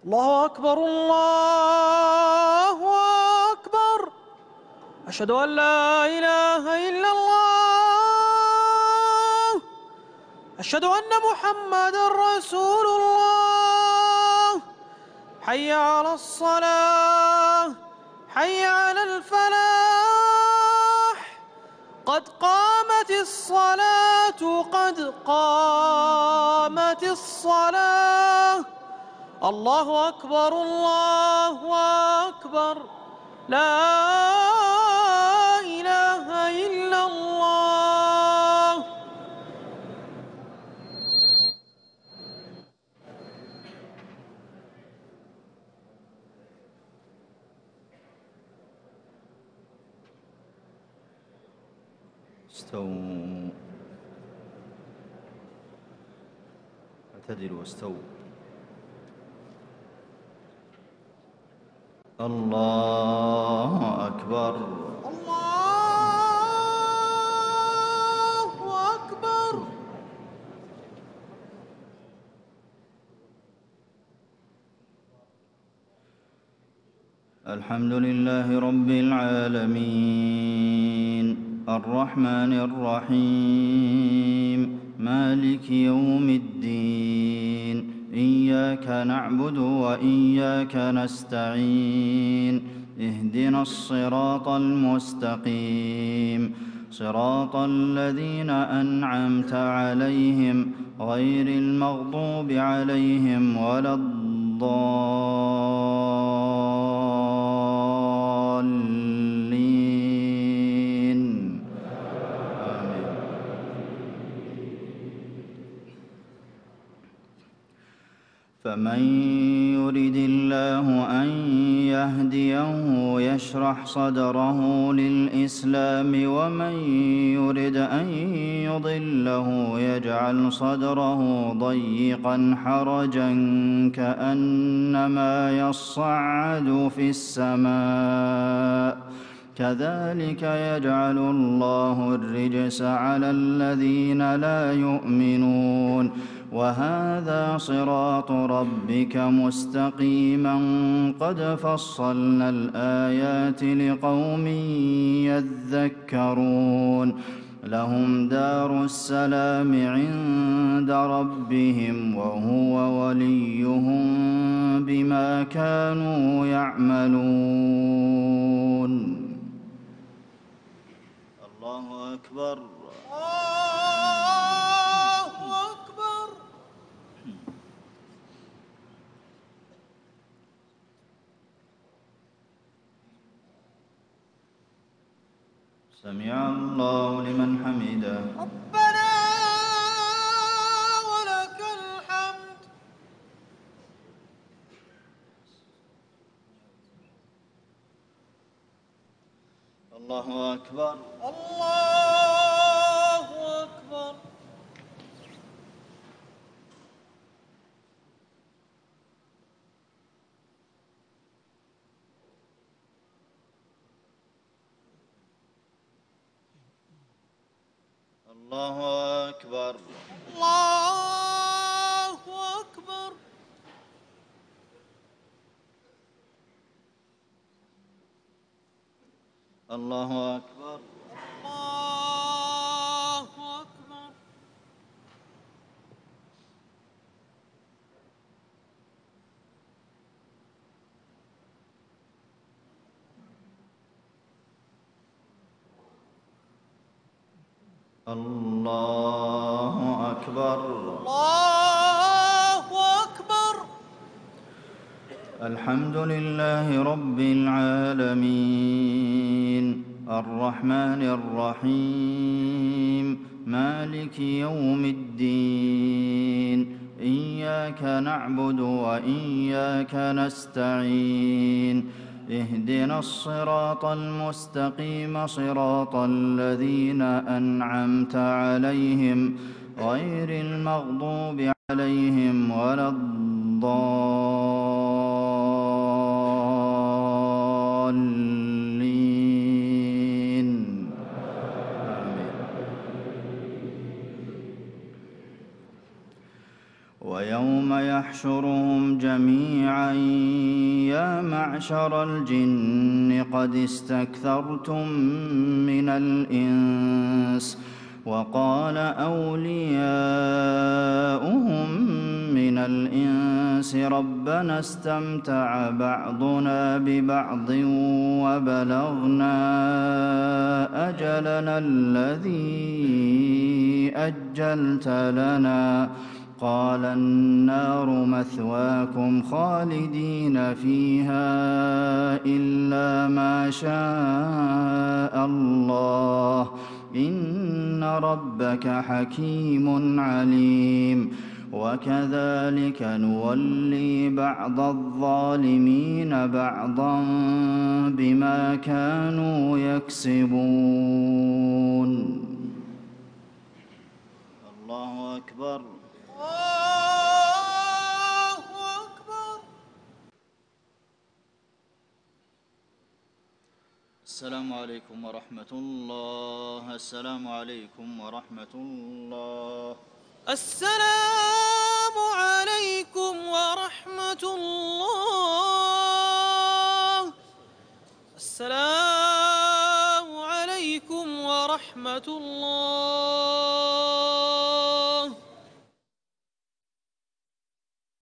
الله أكبر الله أكبر. أشهد أن لا إله إلا الله. أشهد أن محمدًا رسول الله. حي على الصلاة، حي على الفلاح. قد قامت الصلاة، قد قامت الصلاة. الله أكبر الله أكبر. لا إله إلا الله. استووا، اعتدلوا واستووا. الله أكبر الله أكبر. الحمد لله رب العالمين الرحمن الرحيم مالك يوم الدين إياك نعبد وإياك نستعين اهدنا الصراط المستقيم صراط الذين أنعمت عليهم غير المغضوب عليهم ولا الضالين آمين. فمن يرد الله أن يهديه يشرح صدره للإسلام ومن يرد أن يضله يجعل صدره ضيقا حرجا كأنما يصعد في السماء كذلك يجعل الله الرجس على الذين لا يؤمنون وهذا صراط ربك مستقيما قد فصلنا الآيات لقوم يذكرون لهم دار السلام عند ربهم وهو وليهم بما كانوا يعملون. الله أكبر الله أكبر. سمع الله لمن حمده. ربنا ولك الحمد. الله أكبر الله أكبر. الله أكبر الله أكبر. الله أكبر الله أكبر. الله أكبر الله أكبر. الحمد لله رب العالمين الرحمن الرحيم مالك يوم الدين إياك نعبد وإياك نستعين اهدنا الصراط المستقيم صراط الذين أنعمت عليهم غير المغضوب عليهم ولا الضالين آمين. ويوم يحشر يحشرهم جميعا يا معشر الجن قد استكثرتم من الإنس وقال أولياؤهم من الإنس ربنا استمتع بعضنا ببعض وبلغنا أجلنا الذي أجلت لنا قال النار مثواكم خالدين فيها إلا ما شاء الله إن ربك حكيم عليم وكذلك نولي بعض الظالمين بعضا بما كانوا يكسبون الله أكبر الله أكبر. السلام عليكم ورحمة الله السلام عليكم ورحمة الله السلام عليكم ورحمة الله. السلام عليكم ورحمة الله.